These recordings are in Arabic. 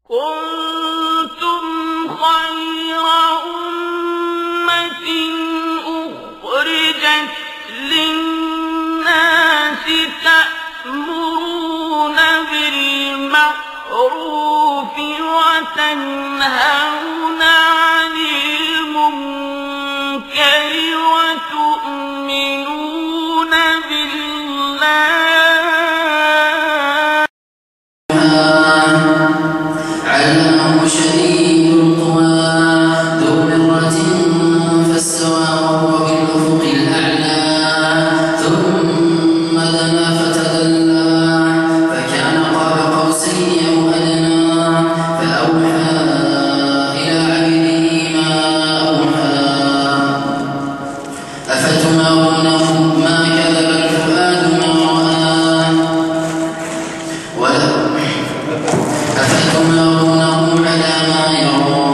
كنتم خير أمة أخرجت للناس تأمرون بالمعروف وتنهون عن المنكر وتؤمنون بالله. علمه شديد القوى ذو مرة فاستوى وهو بالأفق الأعلى ثم دنا فتدلى فكان قاب قوسين أو أدنى فأوحى إلى عبده ما أوحى أفتمارونه ما كذب الفؤاد ما رأى أفتمارونه على ما يرى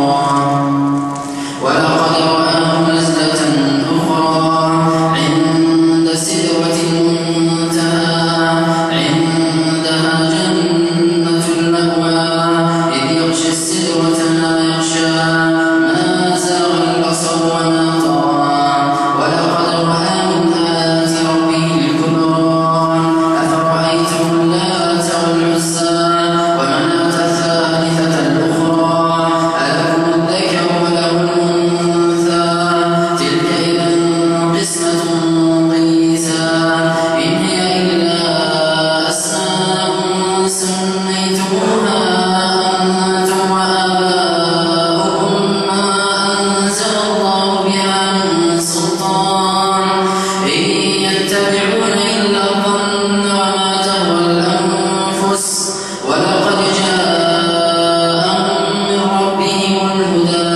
ولقد رآه نزلة أخرى عند سدرة المنتهى عندها جنة المأوى إذ يغشى السدرة ما يغشى ما زاغ البصر وما طغى ولقد رأى من آيات ربه الكبرى أفرأيتم اللات والعزى ومناة الثالثة الأخرى ألكم الذكر وله الأنثى تلك إذا قسمة ضيزى إن هي إلا أسماء سميتموها أنتم وآباؤكم ما أنزل الله بها من سلطان إن يتبعون إلا الظن وما تهوى الأنفس ولقد جاءهم من ربهم الهدى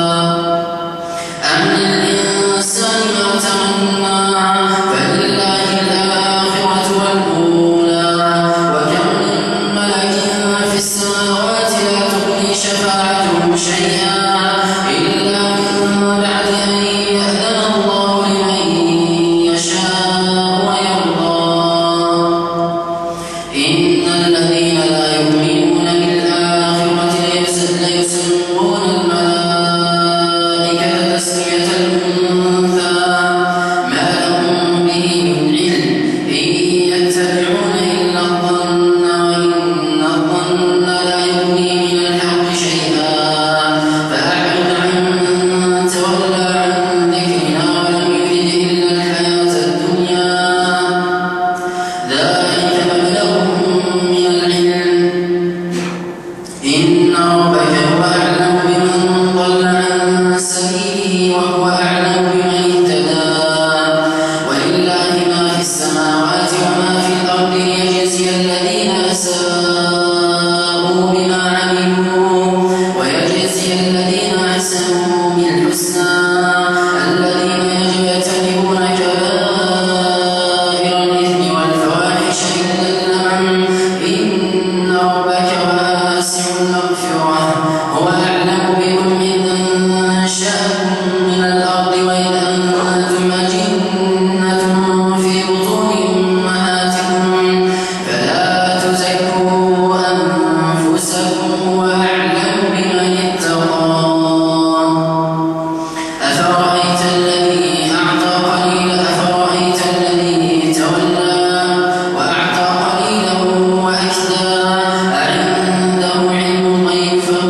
أم للإنسان ما تمنى فلله الآخرة والأولى وكم من ملك في السماوات لا تغني شفاعتهم شيئا إلا من بعد أن يأذن الله لمن يشاء ويرضى إن الذين لا يؤمنون بالآخرة ليسمون الملائكة تسمية الأنثى ما لهم به من علم إن يتبعون إلا الظن وإن الظن لا يغني من الحق شيئا فأعرض عمن تولى عن ذكرنا ولم يرد إلا الحياة الدنيا ذلك مبلغهم من العلم إن ربك هو أعلم بمن ضل عن سبيله وهو أعلم بمن اهتدى ولله ما في السماوات وما في الأرض ليجزي الذين أساءوا بما عملوا ويجزي الذين أحسنوا بالحسنى الذين يجتنبون كبائر الإثم والفواحش إلا اللمم إن ربك واسع المغفرة هو أعلم بكم إذ أنشأكم من الأرض وإذ أنتم أجنة في بطون أمهاتكم فلا تزكوا أنفسكم هو أعلم بمن اتقى أفرأيت الذي أعطى قليلا أفرأيت الذي تولى وأعطى قليلا وأكدى أعنده علم الغيب فهو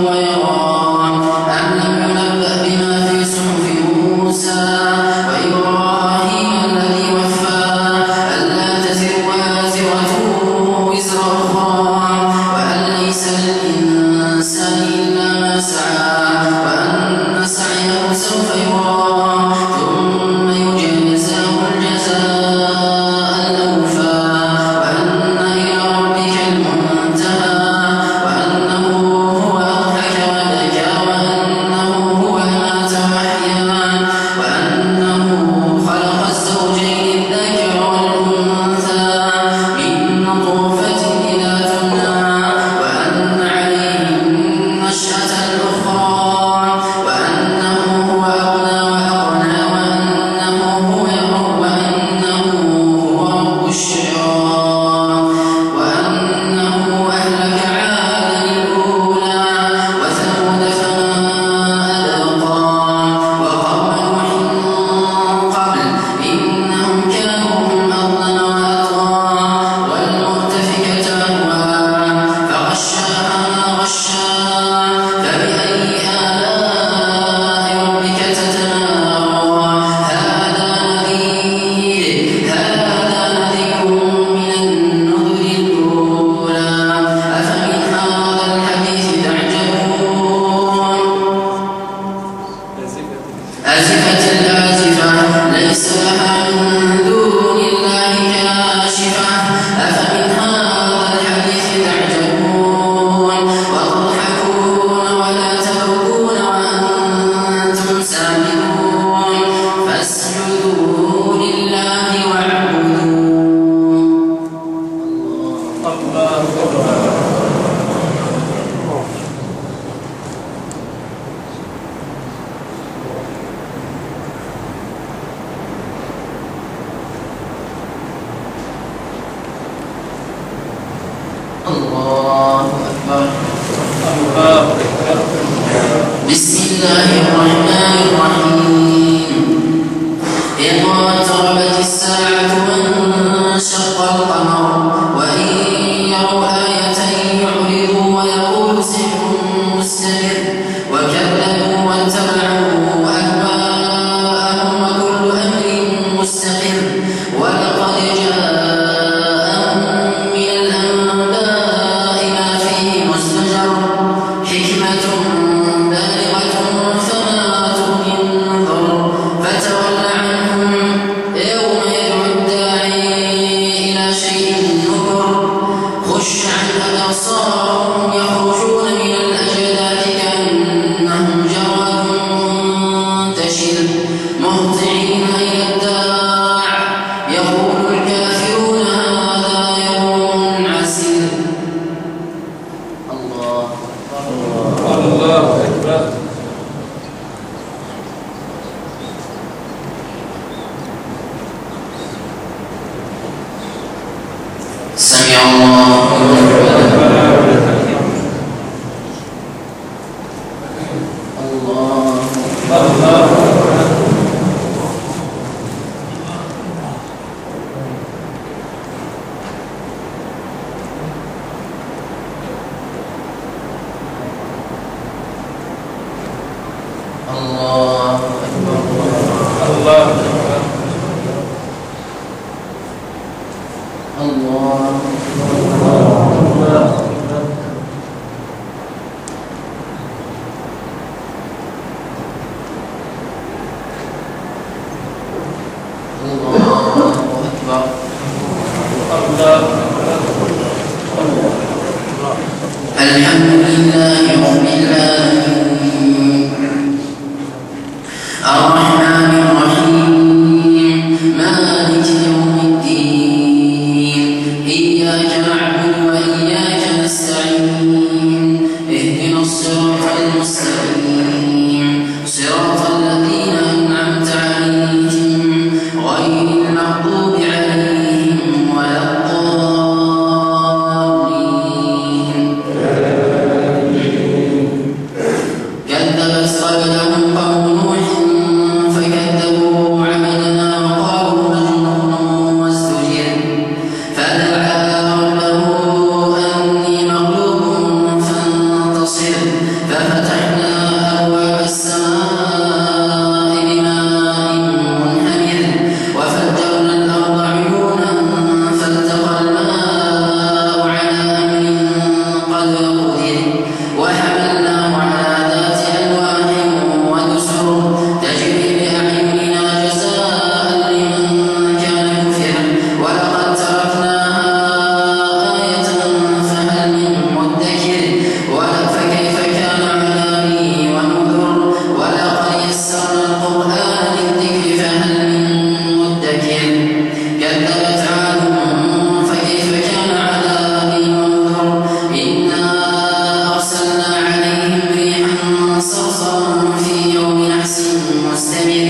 الله الرحمن الرحيم اقتربت الساعة وانشق القمر وإن يروا آية يعرضوا ويقولوا سحر مستمر وكذبوا واتبعوا أهواءهم وكل أمر مستقر ولقد جاءهم من الأنباء ما فيه مزدجر حكمة بالغة فما تغني النذر فتول عنهم يوم يدعو الداعي إلى شيء نكر خش عن أبصارهم يخرجون من الأجداث كأنهم جراد منتشر مهطعين إلى الداع يقول الكافرون هذا يوم عسير. الله أكبر. سمع الله لمن حمده. الله الله أكبر. الله الحمد لله رب العالمين الرحمن الرحيم مالك يوم الدين إياك نعبد وإياك نستعين اهدنا الصراط المستقيم صراط الذين أنعمت عليهم غير المغضوب عليهم ولا الضالين. كذبت قبلهم قوم نوح فكذبوا عبدنا وقالوا مجنون وازدجر فدعا ربه أني مغلوب فانتصر ففتحنا أبواب السماء بماء منهمر وفجرنا الأرض عيونا فالتقى الماء على أمر قد قدر وحملناه على ذات ألواح ودسر تجري بأعيننا جزاء لمن كان كفر ولقد تركناها آية فهل من مدكر فكيف كان عذابي ونذر ولقد يسرنا القرآن للذكر فهل من مدكر كذبت عاد فكيف كان عذابي ونذر إنا أرسلنا عليهم ريحا صرصرا في يوم نحس مستمر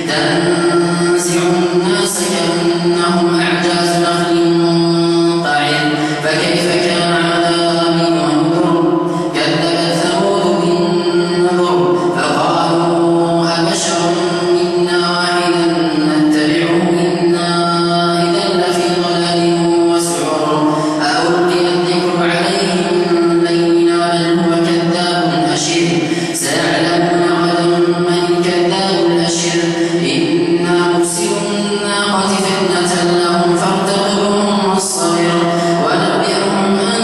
تنزع الناس كأنهم أعجاز نخل منقعر فكيف كان عذابي ونذر كذبت ثمود بالنذر فقالوا أبشر منا واحدا نتبعه إنا إذا لفي ضلال وسعر ألقي الذكر عليه من بيننا بل هو كذاب أشر سيعلمون غدا من الكذاب الأشر إنا مرسل الناقة فتنة لهم فارتقبهم واصطبر ونبئهم أن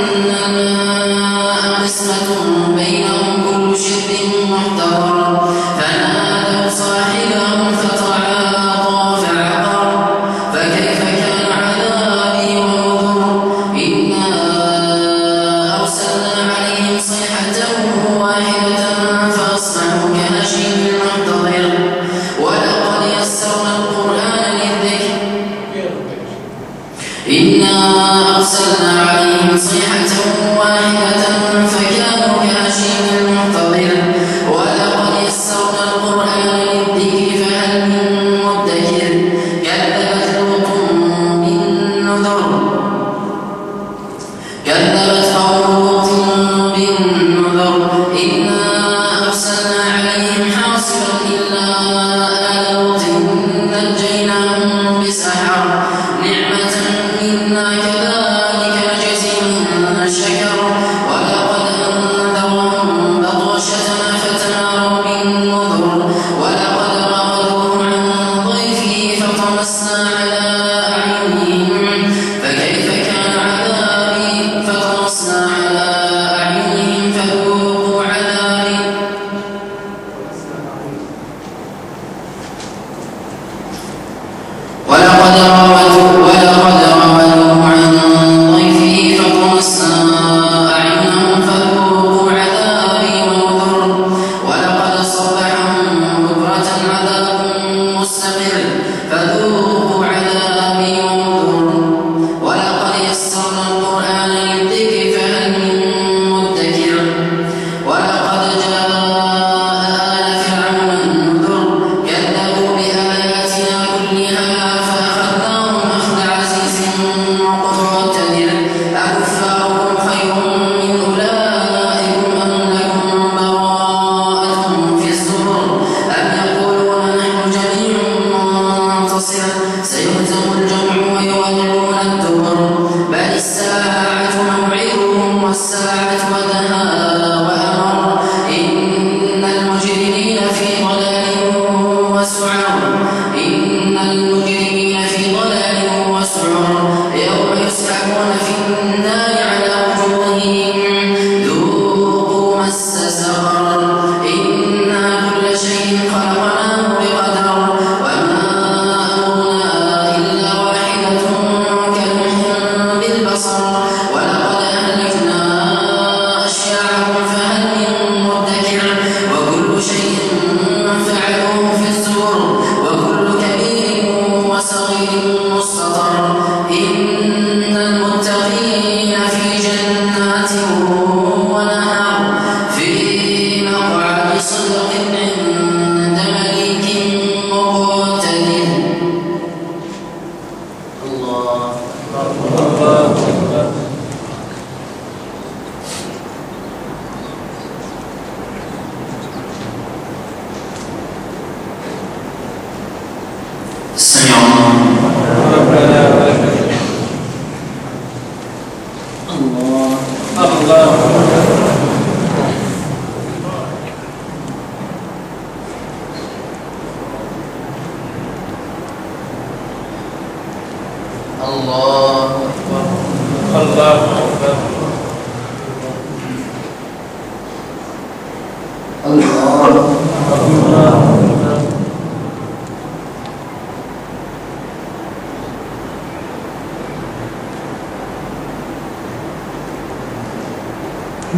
الماء قسمة بينهم كل شرب محتضر فنادوا صاحبهم فتعاطى فعقر فكيف كان عذابي ونذر إنا أرسلنا عليهم صيحة واحدة فأصبحوا كهشيم المحتضر ولقد يسرنا القرآن للذكر إنا أرسلنا عليهم صيحة واحدة فكانوا كهشيم المحتضر ولقد يسرنا القرآن للذكر فهل من مدكر كذبت لوط بالنذر كذبت قوم لوط بالنذر إنا أرسلنا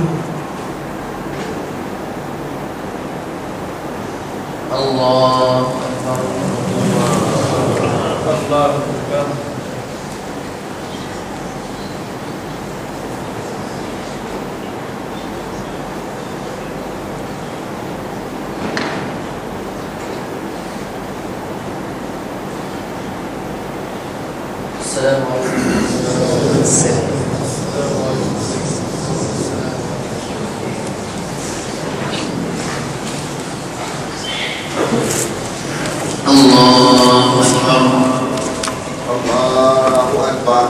الله أكبر. الله أكبر. السلام عليكم. الله أكبر. الله أكبر.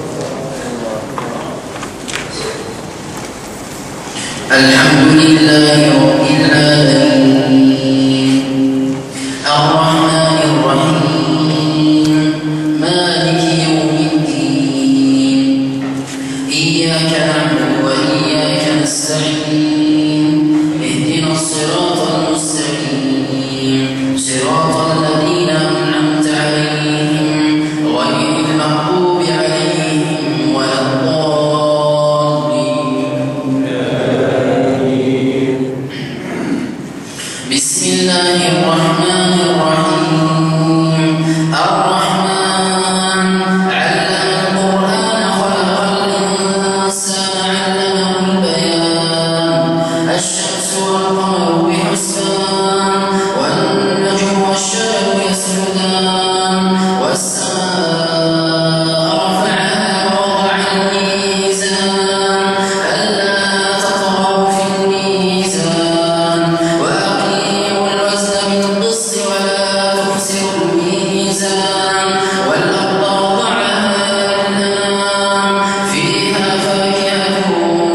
الحمد لله رب العالمين الرحمن الرحيم مالك يوم الدين إياك نعبد وإياك نستعين اهدنا الصراط المستقيم صراط الذين أنعمت عليهم غير المغضوب عليهم ولا الضالين. بسم الله الرحمن الرحيم الرحمن علم القرآن خلق الإنسان علمه البيان الشمس والقمر بحسبان والنجم والشجر يسجدان والسماء رفعها ووضع الميزان ألا تطغوا في الميزان وأقيموا الوزن بالقسط ولا تخسروا الميزان والأرض وضعها للأنام فيها فاكهة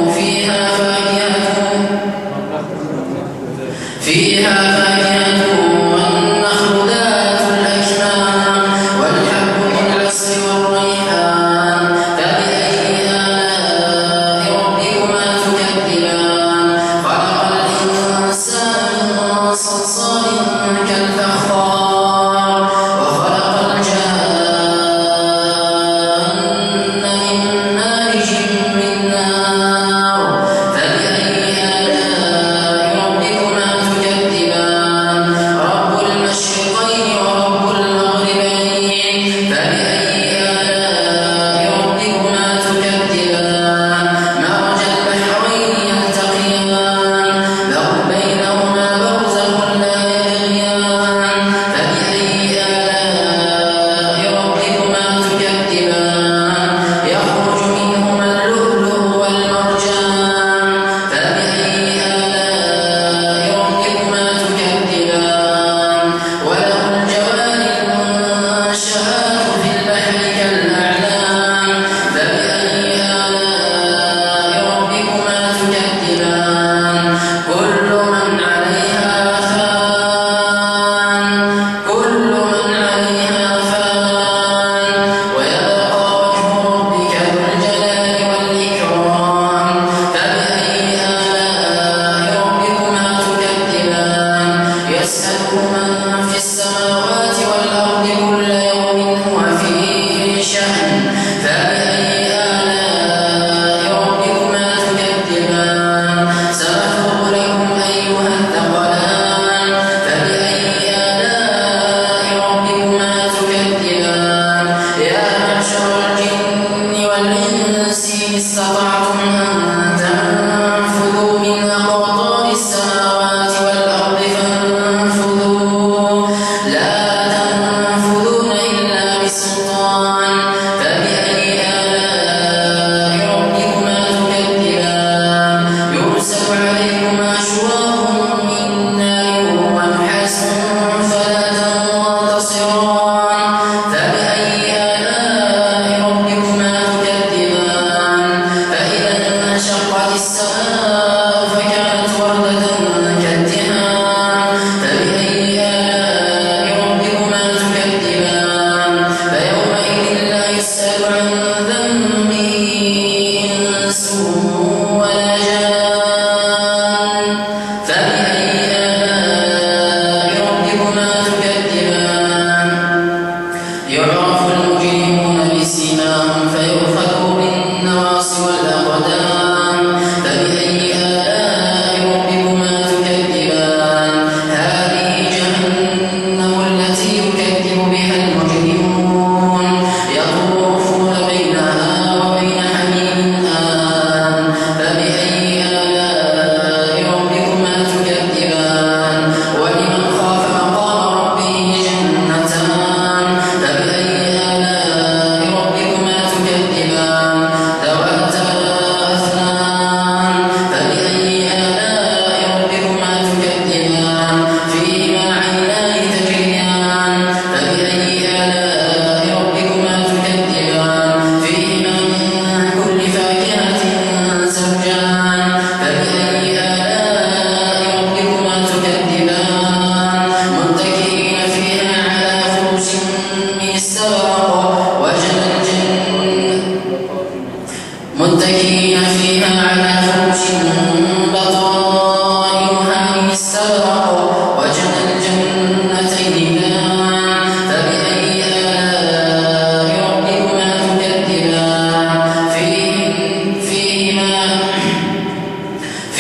والنخل ذات الأكمام والحب ذو العصف والريحان فبأي آلاء ربكما تكذبان خلق الإنسان من صلصال كالفخار وخلق الجان من مارج من نار فبأي آلاء ربكما تكذبان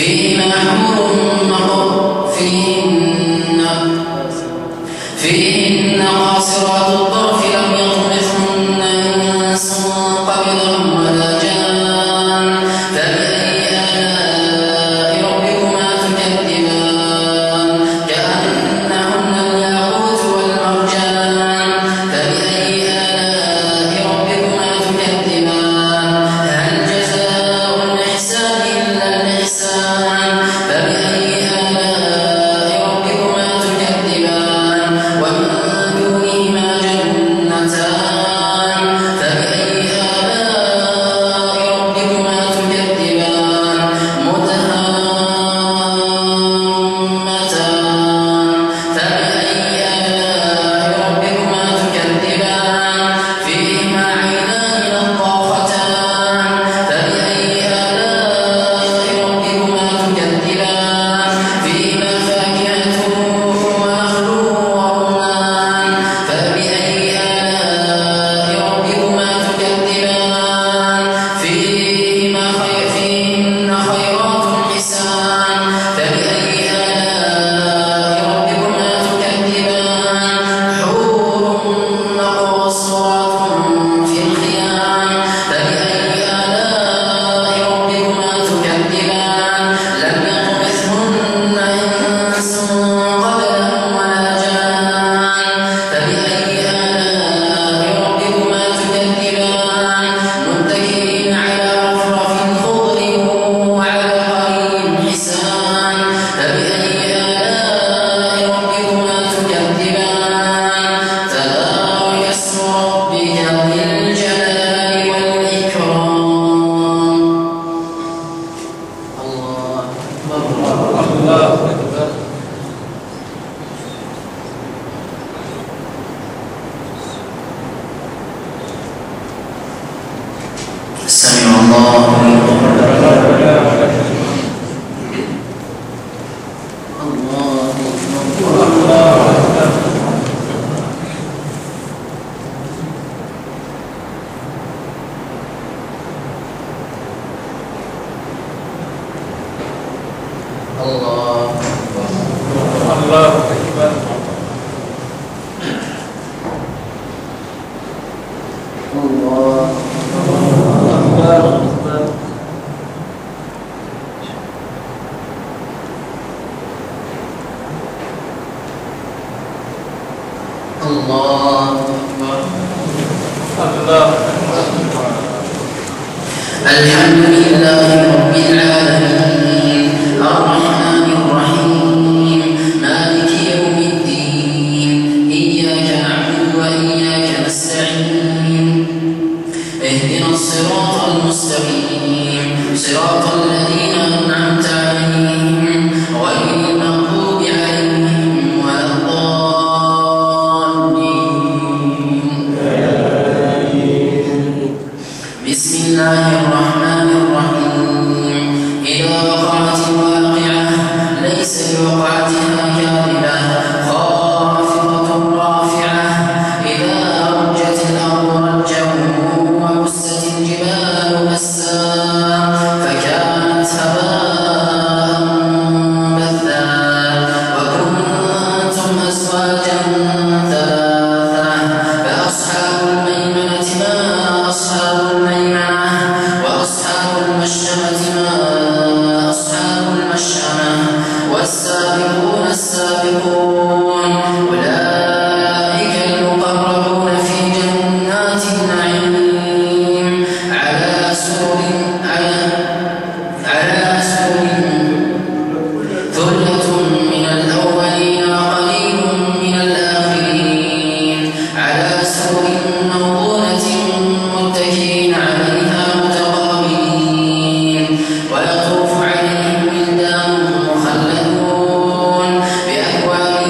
فيهما حور مقصورات فيهن قاصرات الطرف لم يطمثهن إنس قبلهم ولا جان فبأي آلاء ربكما تكذبان كأنهن الياقوت والمرجان فبأي آلاء ربكما تكذبان هل جزاء الإحسان إلا الإحسان فبأي آلاء ربكما تكذبان ومن دونهما جنتان فبأي آلاء ربكما تكذبان مدهامتان فبأي آلاء ربكما تكذبان فيهما عينان نضاختان فبأي آلاء ربكما تكذبان فيهما فاكهة ونخل ورمان فبأي آلاء ربكما تكذبان فيهن خيرات حسان فبأي آلاء ربكما تكذبان حور مقصورات في الخيام فبأي آلاء ربكما تكذبان لم يطمثهن إنس قبلهم ولا جان فبأي آلاء ربكما تكذبان متكئين على رفرف خضر وعبقري حسان فبأي آلاء ربكما تكذبان تبارك اسم ربك ذي الجلال والإكرام الله أكبر سمع الله لمن الله أكبر الله أكبر الله أكبر الحمد لله رب العالمين الرحمن الرحيم مالك يوم الدين إياك نعبد وإياك نستعين اهدنا الصراط المستقيم صراط الذين أنعمت عليهم غير المغضوب عليهم ولا الضالين بسم الله الرحمن الرحيم إذا وقعت الواقعة ليس لوقعتها كاذبة خافضة رافعة إذا رجت الأرض رجا وبست الجبال بسا فكانت هباء منبثا وكنتم أزواجا ثلاثة فأصحاب الميمنة ما أصحاب الميمنة وأصحاب المشأمة ما أصحاب المشأمة والسابقون السابقون أولئك المقربون في جنات النعيم على سرر ثلة من الأولين وقليل من الآخرين على سرر موضونة متكئين عليها متقابلين ويطوف عليهم ولدان مخلدون بأكواب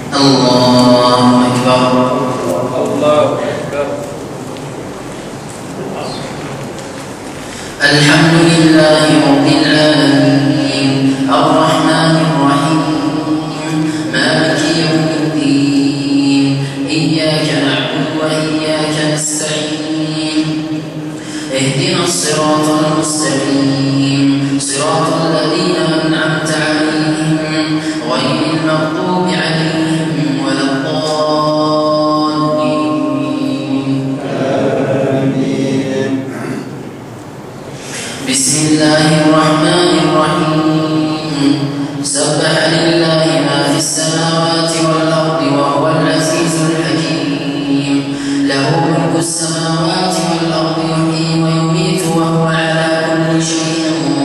الله أكبر. الله أكبر. الحمد لله رب العالمين الرحمن الرحيم مالك يوم الدين إياك نعبد وإياك نستعين اهدنا الصراط المستقيم صراط الذين أنعمت عليهم غير المغضوب عليهم ولا الضالين. بسم الله الرحمن الرحيم سبح لله ما في السماوات والأرض وهو العزيز الحكيم له ملك السماوات والأرض يحيي ويميت وهو على كل شيء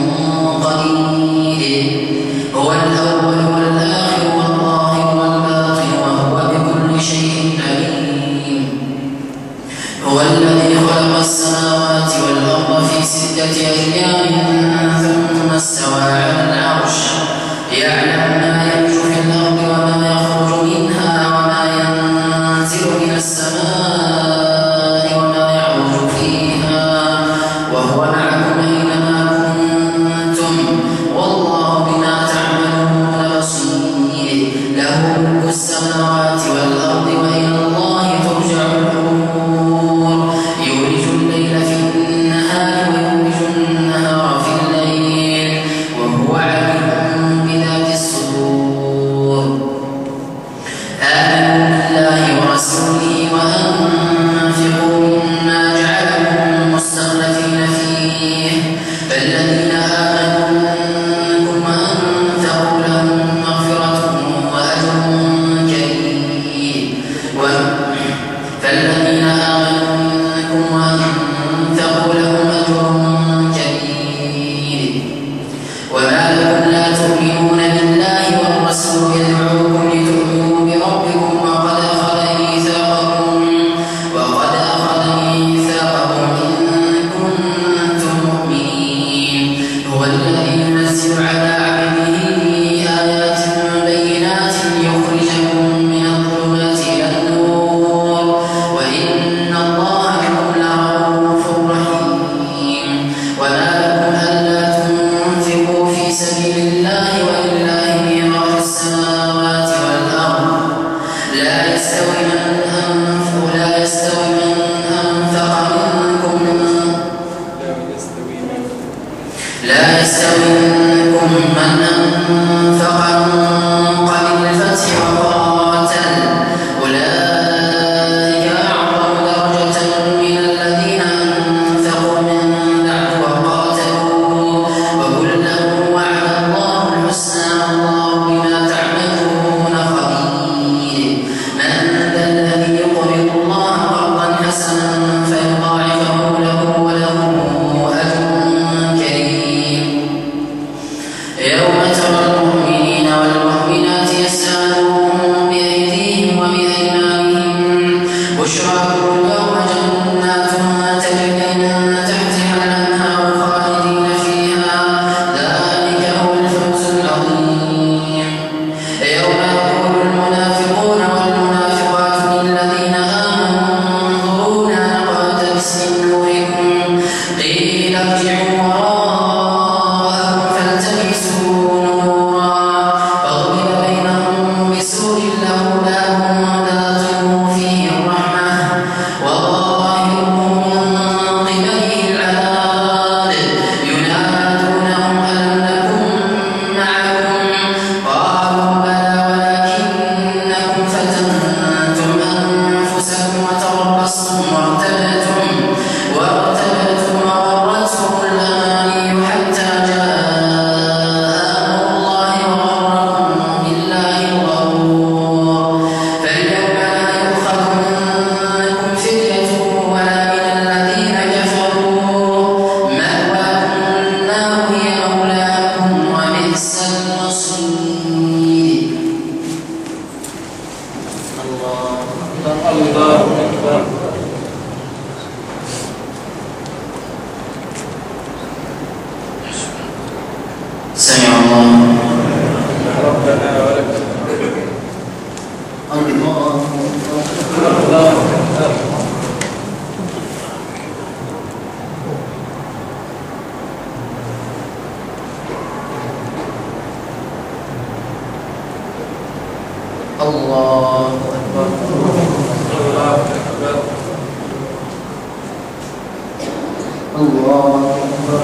قدير هو الأول والآخر والظاهر والباطن وهو بكل شيء عليم هو الذي خلق السماوات والأرض في 6 أيام ثم استوى على العرش يعلم ما يلج في الأرض وما يخرج منها وما ينزل من السماء وما يعرج فيها وهو معكم أينما كنتم والله بما تعملون بصير له ملك السماوات والأرض وإلى الله ترجع الأمور يولج الليل في النهار ويولج النهار في الليل وهو عليم بذات الصدور آمنوا بالله ورسوله وأنفقوا مما جعلكم مستخلفين فيه فالذين آمنوا منكم وأنفقوا لهم مغفرة وأجر كريم فالذين آمنوا منكم وأنفقوا لهم أجر كبير وما لكم لا تؤمنون بالله والرسول يدعوكم لتؤمنوا بربكم وقد أخذ ميثاقكم إن كنتم مؤمنين هو الذي ينزل على عبده آيات بينات ليخرجكم من الظلمات إلى النور وإن الله بكم لرؤوف رحيم وما لكم ألا تنفقوا في سبيل الله ولله ميراث السماوات والأرض لا يستوي من أنفق من قبل الفتح وقاتل أولئك أعظم درجة من الذين أنفقوا من بعد وقاتلوا وكلا وعد الله الحسنى والله بما تعملون خبير من ذا الذي يقرض الله قرضا حسنا فيضاعفه له وله أجر كريم يوم ترى المؤمنين والمؤمنات يسعى نورهم بأيديهم وبأيمانهم بشراكم اليوم جنات تجري من تحتها الأنهار خالدين فيها ذلك هو الفوز العظيم يوم يقول المنافقون والمنافقات للذين آمنوا انظرونا نقتبس من نوركم قيل ارجعوا وراءكم فالتمسوا نورا فضرب بينهم بسور له باب باطنه فيه الرحمة وظاهره من قبله العذاب ينادونهم ألم نكن معكم قالوا بلى ولكنكم فتنتم أنفسكم وتربصتم وارتبتم وغرتكم الأماني حتى جاء أمر الله وغركم بالله الغرور فاليوم لا يؤخذ منكم فدية ولا من الذين كفروا مأواكم النار هي مولاكم وبئس المصير. الله أكبر. سمع الله ربنا ولك الحمد. الله أكبر. الله أكبر.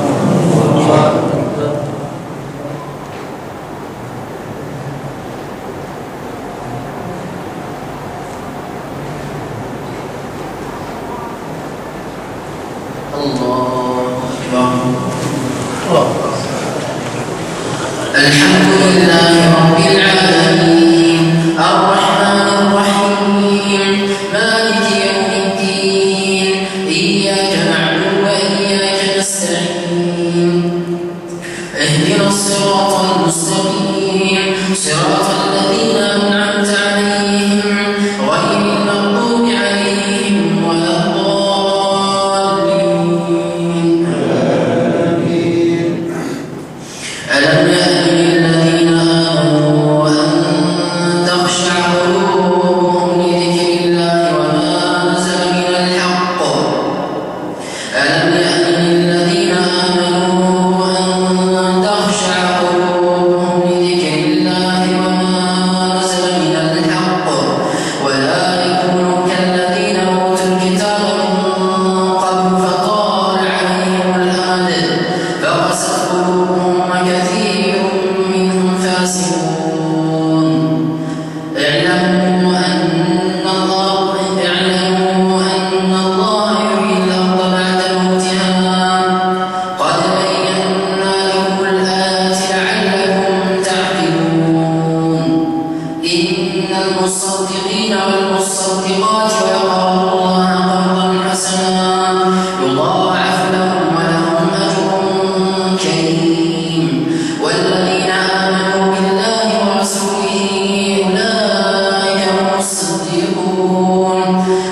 الحمد لله رب العالمين الرحمن الرحيم مالك يوم الدين إياك نعبد وإياك نستعين اهدنا الصراط المستقيم صراط الذين أنعمت عليهم غير المغضوب عليهم ولا الضالين. ألم يأن للذين آمنوا أن تخشع قلوبهم لذكر الله وما نزل من الحق. ألم يأن للذين آمنوا أن تخشع قلوبهم لذكر الله وما نزل من الحق ولا يكونوا كالذين أوتوا الكتاب من قبل فطال عليهم الأمد فقست قلوبهم وكثير منهم فاسقون. اعلموا أن الله يحيي الأرض بعد موتها قد بينا لكم الآيات لعلكم تعقلون. إن المصدقين والمصدقات ويقرضوا الله قرضا حسنا يضاعف لهم ولهم أجر كريم. والذين آمنوا بالله ورسوله أولئك هم الصديقون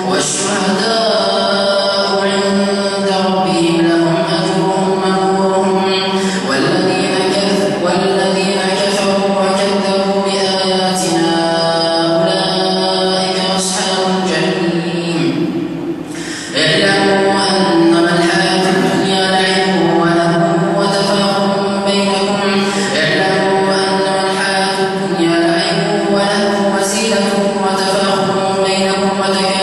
والشهداء عند ربهم لهم أجرهم ونورهم. والذين كفروا وكذبوا بآياتنا أولئك أصحاب الجحيم. اعلموا أنما الحياة الدنيا لعب ولهو وتفاخر بينكم. اعلموا أنما الحياة الدنيا لعب ولهو وزينة وتفاخر بينكم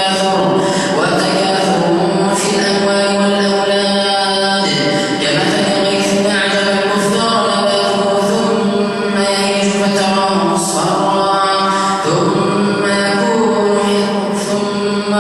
وتكاثر في الأموال والأولاد كمثل غيث أعجب الكفار نباته ثم يهيج فتراه مصفرا ثم يكون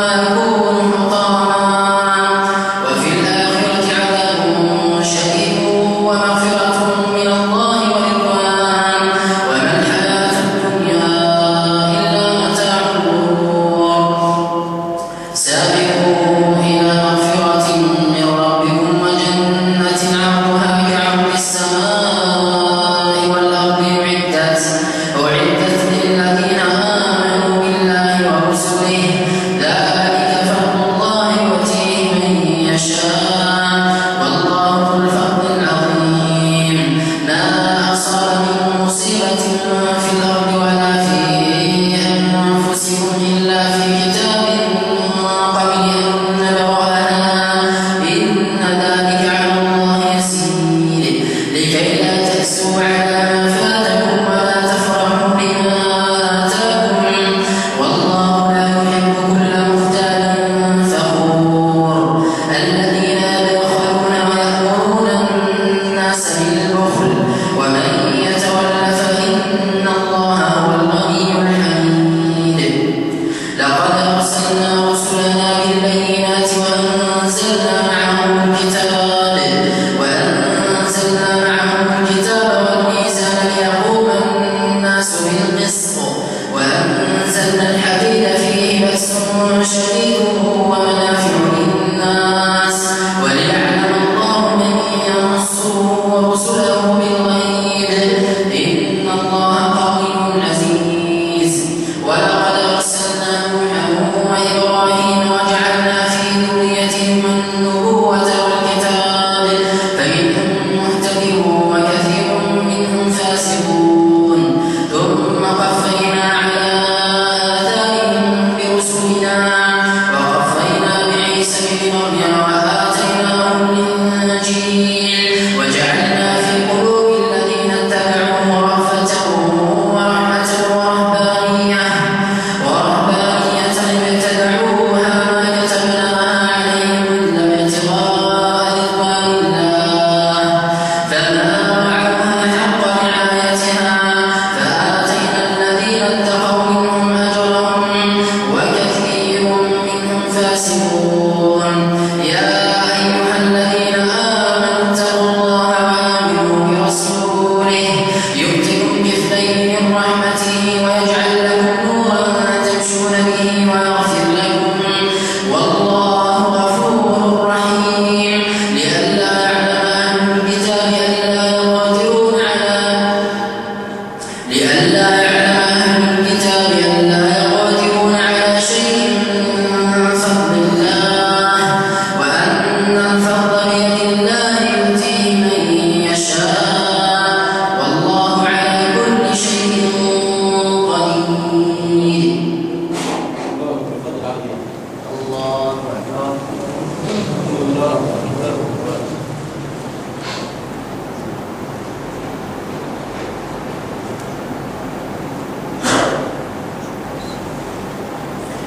حطاما وفي الآخرة عذاب شديد ومغفرة من الله ورضوان وما الحياة الدنيا إلا متاع الغرور. سابقوا إلى مغفرة من ربكم وجنة عرضها كعرض السماء والأرض أعدت للذين آمنوا بالله ورسله ذلك فضل الله يؤتيه من يشاء والله ذو الفضل العظيم. ما أصاب من مصيبة في الأرض ولا في أنفسكم إلا في كتاب قبل أن نبرأها إن ذلك على الله يسير لكي لا تأسوا على ما فاتكم ولا تفرحوا بما آتاكم والله لا يحب كل مختال فخور. الذين يبخلون ويأمرون الناس بالبخل ومن يتول فإن الله هو الغني الحميد. لقد أرسلنا رسلنا بالبينات وأنزلنا معهم الكتاب والميزان ليقوم الناس بالقسط وأنزلنا الحديد فيه بأس شديد ومنافع للناس وليعلم الله من ينصره ورسله بالغيب إن الله قوي عزيز. ولقد أرسلنا نوحا وإبراهيم وجعلنا في ذريتهم النبوة والكتاب فمنهم مهتد وكثير منهم فاسقون. ثم قفينا على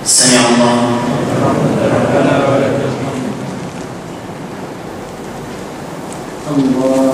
سمع الله ربنا ولك الحمد. الله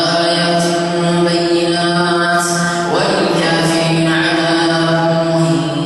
والكافرين عذاب مهين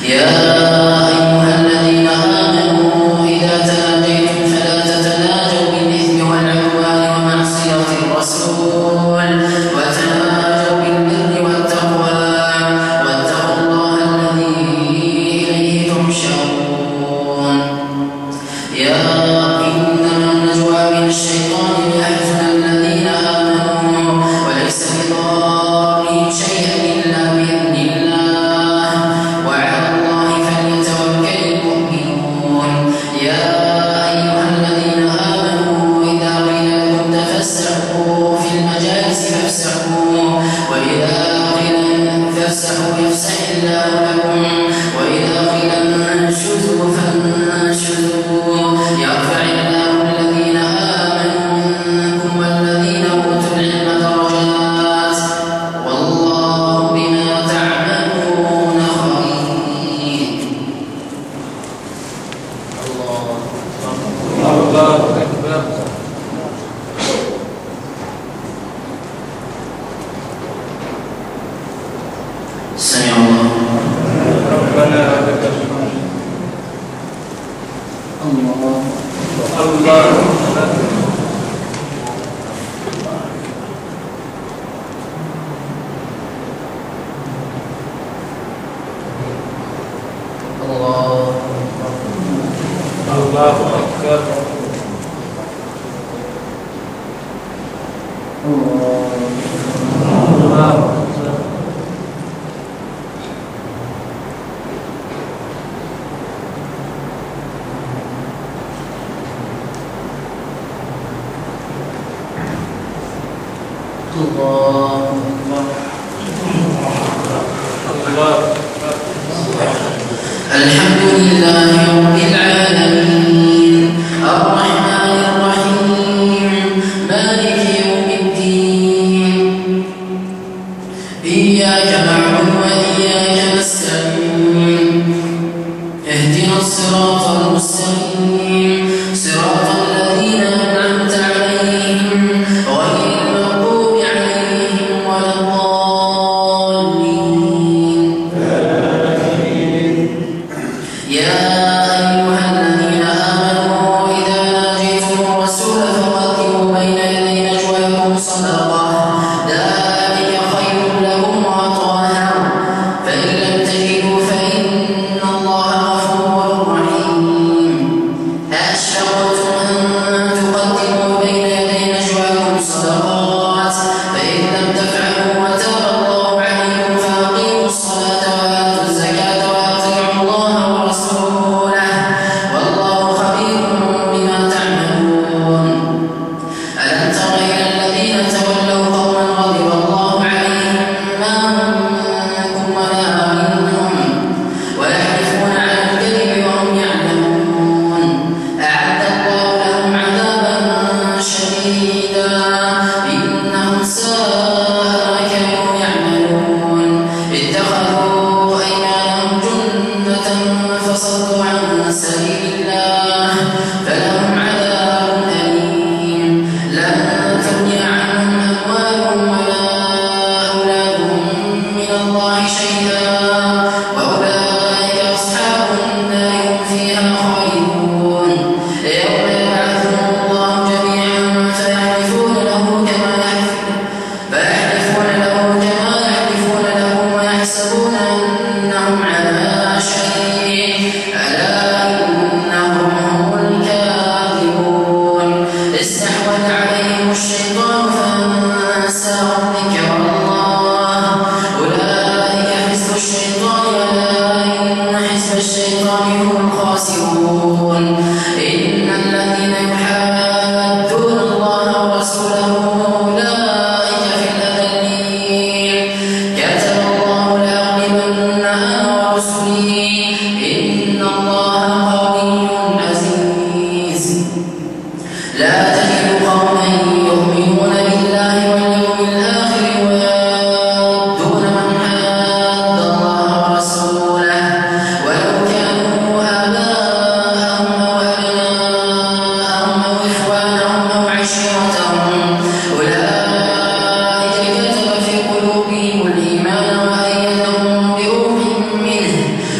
ويؤمن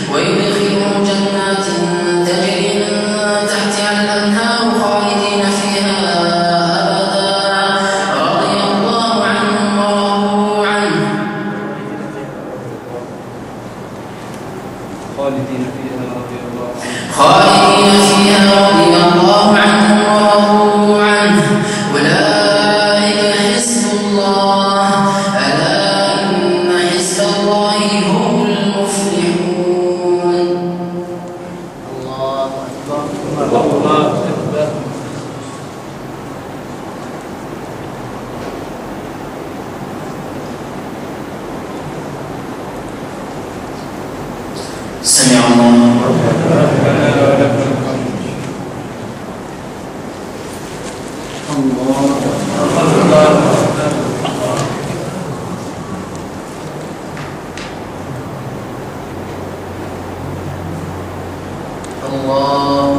ويدخلهم جنات تجري من تحتها الأنهار خالدين فيها أبدا رضي الله عنهم ورضوا عنه خالدين فيها رضي الله عنه عنهم ورضوا عنه أولئك حزب الله ألا إن حزب الله هم المفلحون. الله أكبر. الله أكبر. سمع الله ربنا ولك الحمد. الله أكبر. الله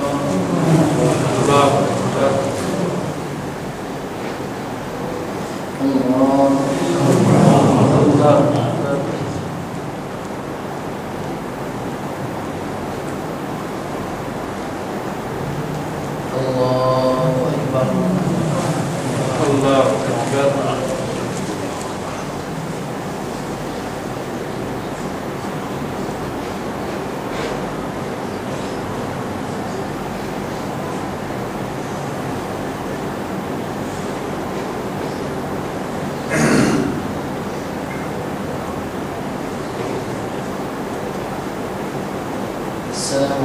السلام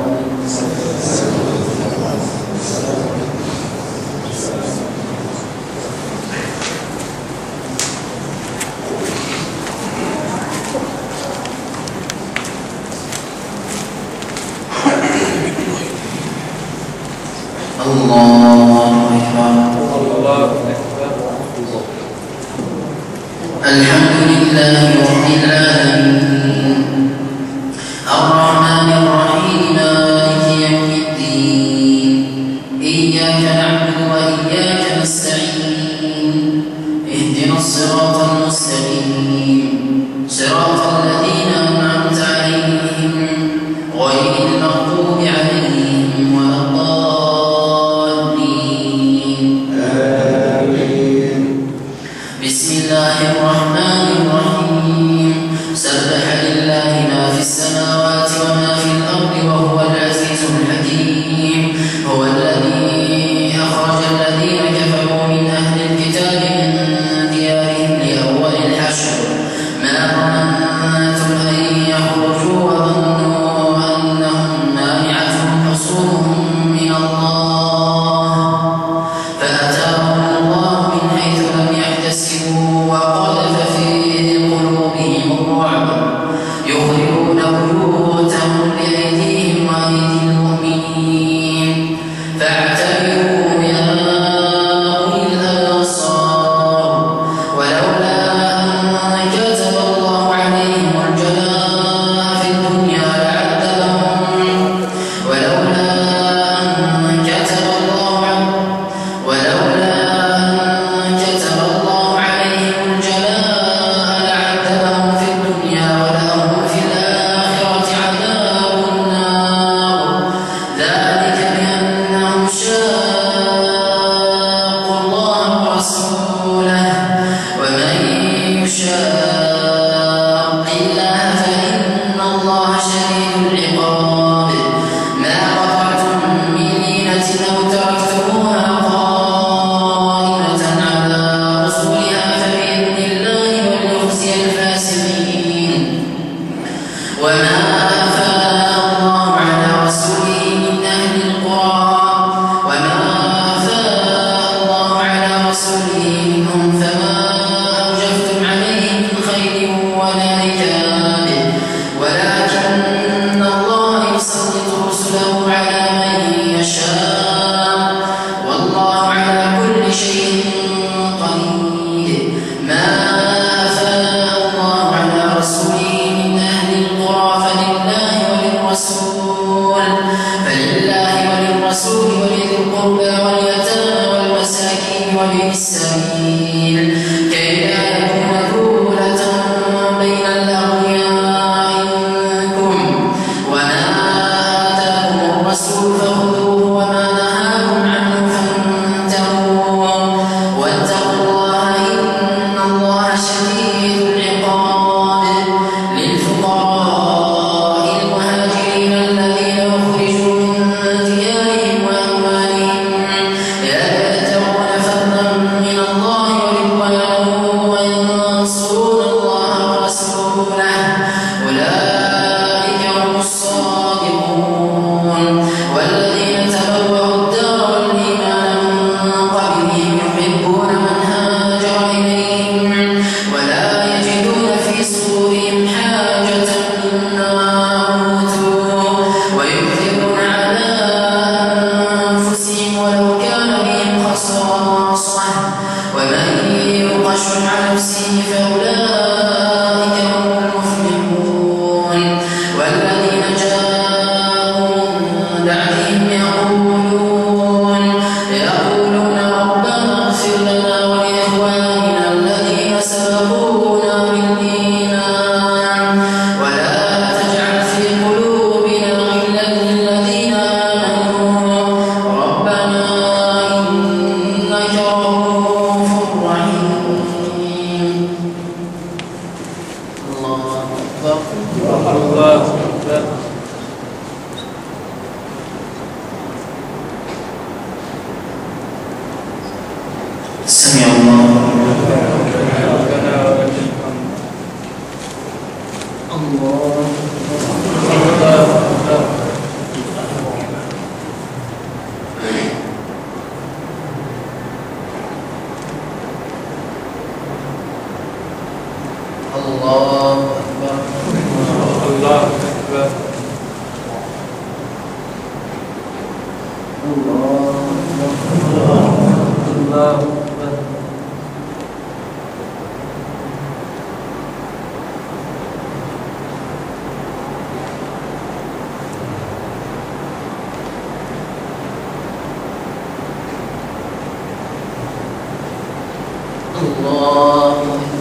الحمد لله رب العالمين الرحمن الرحيم مالك يوم الدين إياك نعبد وإياك نستعين اهدنا الصراط المستقيم صراط الذين أنعمت عليهم غير المغضوب عليهم ولا الضالين آمين. بسم الله الرحمن الرحيم سبح لله ما في السماوات وما في الأرض وهو العزيز الحكيم هو الذي أخرج الذين كفروا من أهل الكتاب من ديارهم لأول الحشر ما ظننتم أن يخرجوا وظنوا أنهم مانعتهم حصونهم من الله فأتاهم الله من حيث لم يحتسبوا وقذف في قلوبهم الرعب يخربون بيوتهم بأيديهم وأيدي المؤمنين فاعتبروا يا أولي الأبصار ولولا أن كتب الله عليهم الجلاء في الدنيا لعذبهم ولولا أن كتب الله عليهم الجلاء لعذبهم في الدنيا ولهم في الآخرة عذاب النار ذلك بأنهم شاقوا الله ورسوله ومن يشاق الله فإن الله شديد العقاب ما قطعتم من لينة أو تركتموها قائمة على أصولها فبإذن الله وليخزي الفاسقين وما أفاء الله على رسوله من أهل القرى منهم فما أوجفتم عليه من خير ولا ركاب ولكن الله يسلط رسله على من يشاء والله على كل شيء قدير ما أفاء الله على رسوله من أهل القرى فلله وللرسول ولذي القربى واليتامى والمساكين وابن السبيل كي لا يكون دولة بين الأغنياء منكم وآتوا الرسول فخذوه وما نهاكم عنه فانتهوا واتقوا الله إن الله شديد العقاب. للفقراء المهاجرين الذين أخرجوا من ديارهم وأموالهم يبتغون فضلا من الله ورضوانه وينصرون الله ورسوله أولئك هم الصادقون. والذين تبوأوا الدار والإيمان من قبلهم يحبون من هاجر إليهم ولا يجدون في صدورهم حاجة مما أوتوا ويؤثرون على أنفسهم ولو كان بهم خصاصة ومن يوق شح نفسه فأولئك هم المفلحون. والذين جاءوا من بعدهم يقولون ربنا اغفر لنا ولإخواننا الذين سبقونا بالإيمان ولا تجعل في قلوبنا غلا للذين آمنوا ربنا إنك رؤوف رحيم. الله أكبر. الله أكبر. سمع الله ربنا ولك الحمد. الله الله أكبر. الله أكبر. الله أكبر. الله أكبر. الله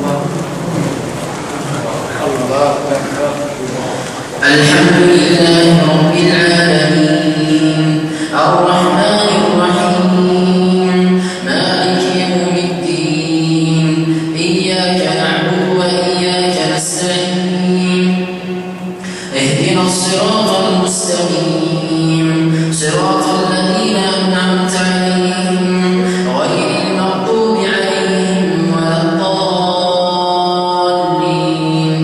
أكبر. الحمد لله رب العالمين الرحمن الرحيم مالك يوم الدين إياك نعبد وإياك نستعين اهدنا الصراط المستقيم صراط الذين أنعمت عليهم غير المغضوب عليهم ولا الضالين.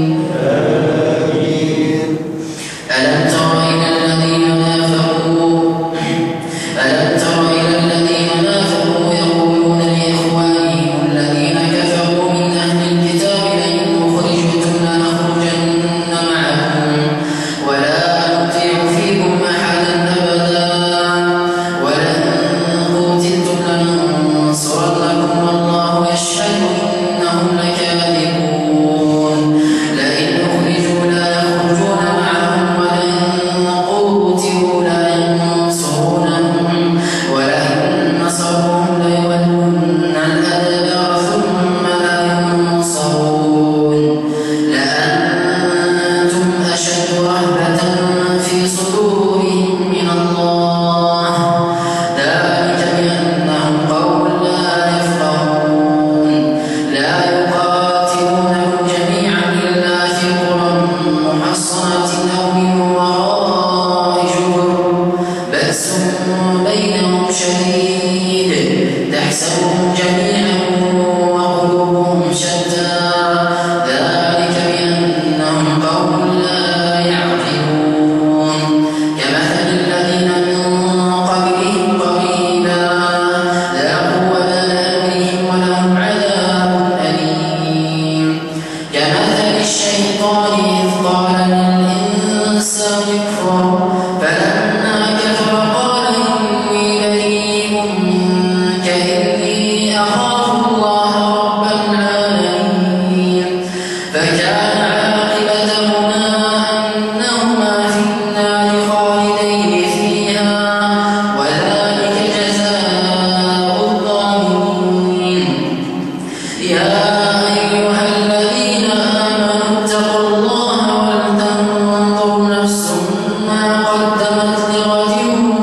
ألم تر إلى الذين نافقوا يقولون لإخوانهم الذين كفروا من أهل الكتاب لئن أخرجتم لنخرجن معكم ولا نطيع فيكم أحدا أبدا ولئن قتلتم لننصرنكم والله يشهد إنهم لكاذبون. لئن أخرجوا لا يخرجون معهم ولئن قوتلوا لا ينصرونهم ولئن نصروهم ليولن الأدبار ثم لا ينصرون. لأنتم أشد رهبة في صدورهم من الله ذلك بأنهم قوم لا يفقهون. لا يقاتلونهم جميعا إلا في قرى محصنة أو من وراء جدر بأس بينهم شديد تحسبهم جميعا وقلوبهم شتى ذلك بأنهم قوم لا يعقلون. كمثل الذين من قبلهم قريبا ذاقوا وبال أمرهم ولهم عذاب أليم. كمثل الشيطان إذ قال للإنسان اكفر فلما كفر قال إني بريء منك إني أخاف الله رب العالمين. فكان عاقبتهما أنهما في النار خالدين فيها وذلك جزاء الظالمين. يا أيها الذين آمنوا اتقوا الله ولتنظر نفس ما قدمت لغد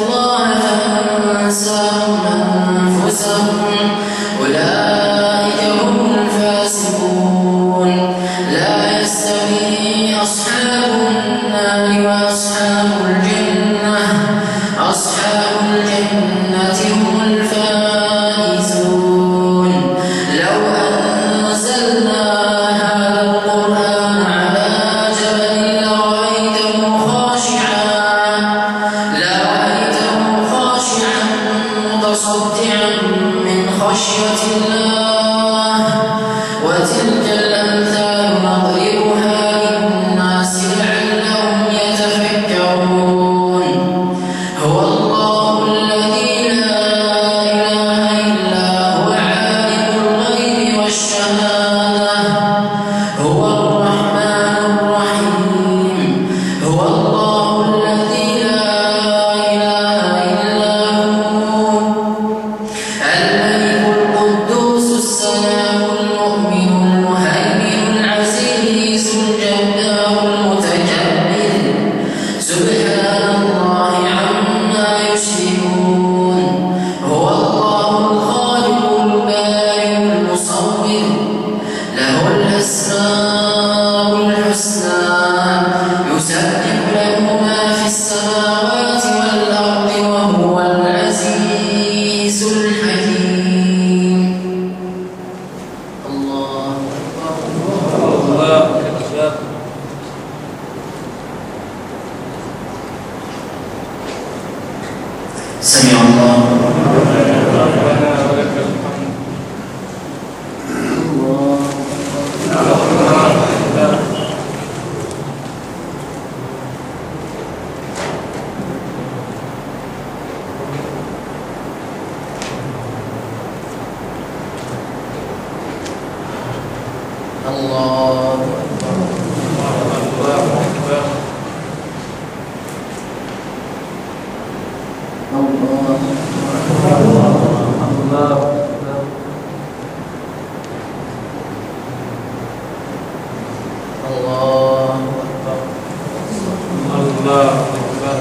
الله فأنساهم أنفسهم أولئك هم الفاسقون لا يستوي أصحاب النار وأصحاب الجنة هم الفائزون لو أنزلنا هذا القرآن على جبل لرأيته خاشعا متصدعا من خشية الله وتلك الأمثال نضربها للناس لعلهم يتفكرون هو الله الذي لا إله إلا هو عالم الغيب والشهادة هو الرحمن الرحيم هو الله الذي لا إله إلا هو الملك القدوس السلام المؤمن المهيمن العزيز الجبار المتكبر سبحان الله عما يشركون هو الله الخالق البارئ المصور له الأسماء الحسنى يسبح له ما في السماوات والأرض وهو العزيز الحكيم الله أكبر الله أكبر. سمع الله ربنا ولك الحمد. الله الله أكبر. الله أكبر الله أكبر. الله أكبر. الله أكبر الله أكبر.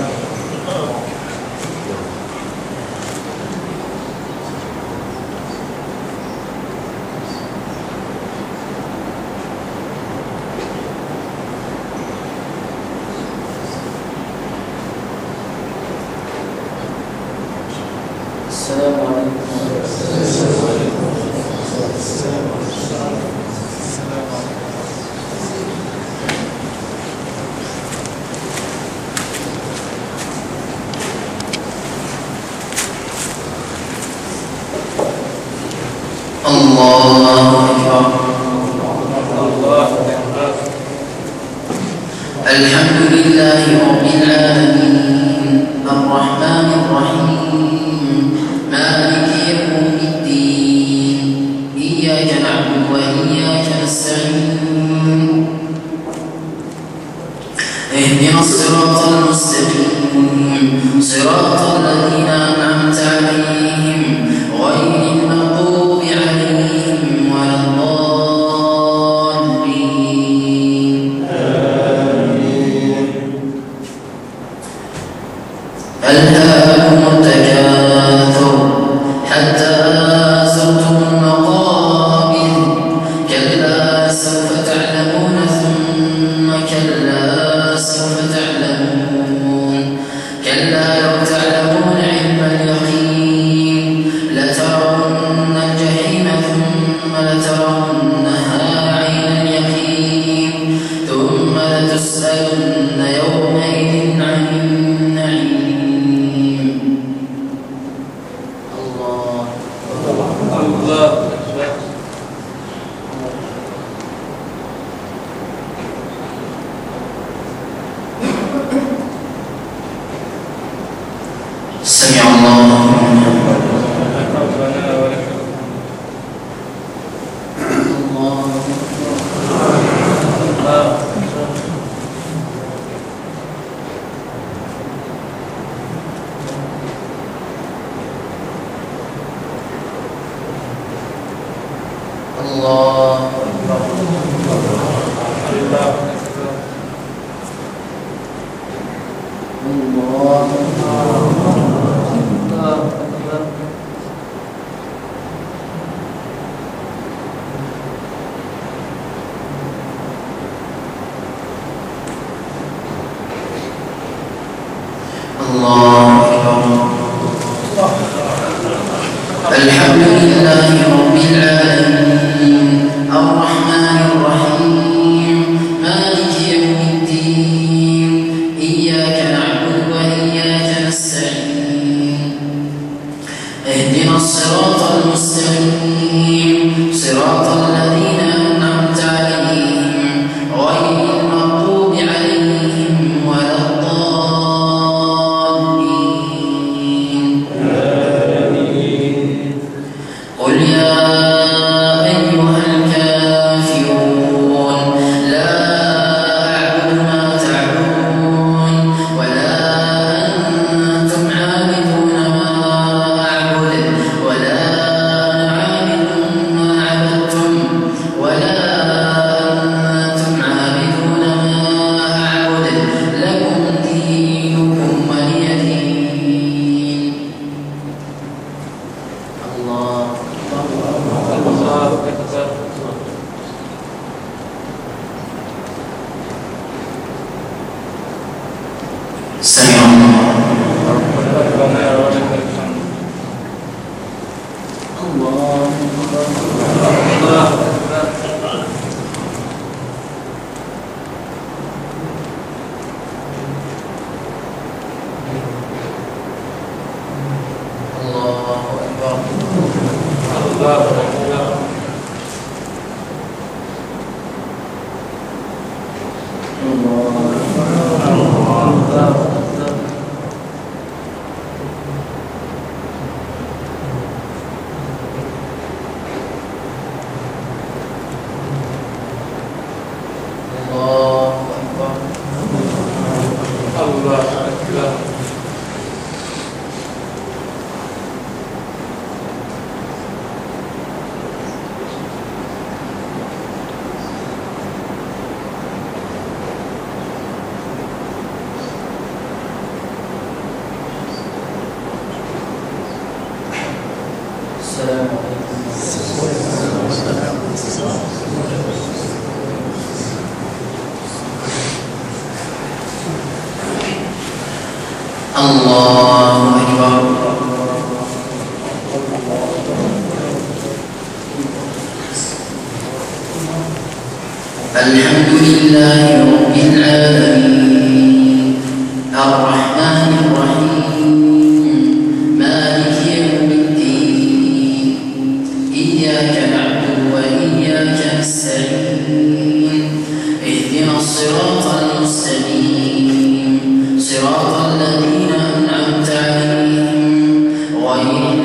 السلام عليكم الله أكبر الله أكبر. الحمد لله رب العالمين الرحمن الرحيم مالك يوم الدين إياك نعبد وإياك نستعين اهدنا الصراط المستقيم صراط الذين أنعمت عليهم غير المغضوب عليهم ولا الضالين ألهاكم التكاثر حتى زرتم المقابر كلا سوف تعلمون ثم كلا سوف تعلمون كلا لو تعلمون علم اليقين لترون الجحيم ثم لترونها عين اليقين ثم لتسألن يومئذ عن النعيم الله الله أكبر. سمع الله لمن ربنا ولك الحمد. الله الله أكبر. الله أكبر الله أكبر. الله أكبر اهدنا الصراط المستقيم صراط الذين أنعمت عليهم غير المغضوب عليهم ولا الضالين قل يا أيها الكافرون لا أعبد ما تعبدون ولا أنتم عابدون ما أعبد ولا أنا عابد ما عبدتم ولا أنتم عابدون ما أعبد لكم دينكم ولي دين. الله سمع ربنا ولك الحمد. الله الله أكبر. الله أكبر. الله أكبر. الله أكبر. السلام عليكم. الله أكبر. الحمد لله رب العالمين الرحمن الرحيم مالك يوم الدين إياك نعبد وإياك نستعين اهدنا الصراط المستقيم صراط الذين أنعمت عليهم غير